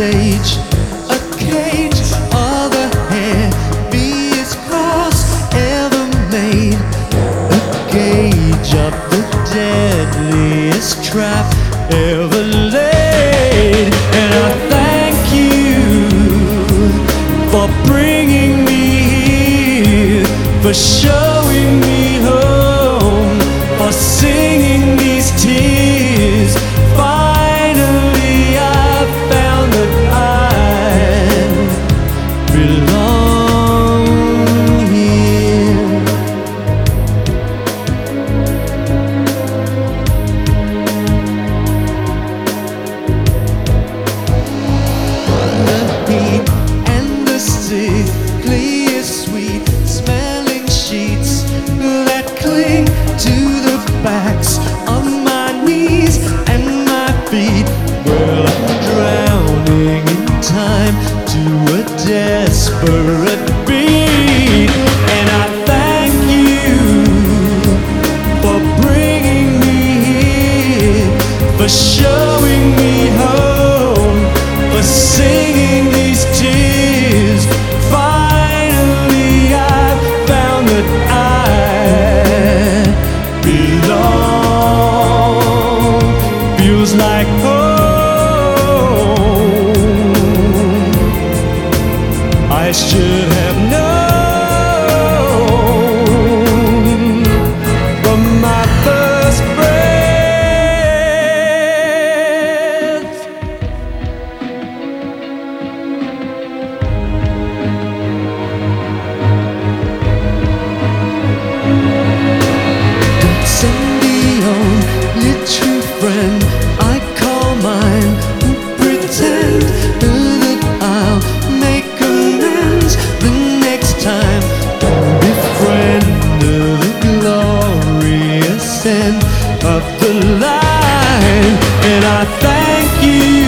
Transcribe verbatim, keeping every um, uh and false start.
stage, a cage, all the heaviest cross ever made, a gauge of the deadliest trap ever laid. And I thank you for bringing me here, for showing me home, for singing these tears. Finally I found that I belong here. The heat and the sickly sweet smelling sheets that cling to the backs of my knees and my feet. Well, I'm drowning in time to a desperate beat. And I thank you for bringing me here, for showing me home, for singing these tears. Finally I found that I belong. Feels like home. I should have known from my first breath. Send the only true friend I call mine, who pretend that I'll make amends the next time. Befriend the glorious end of the line. And I thank you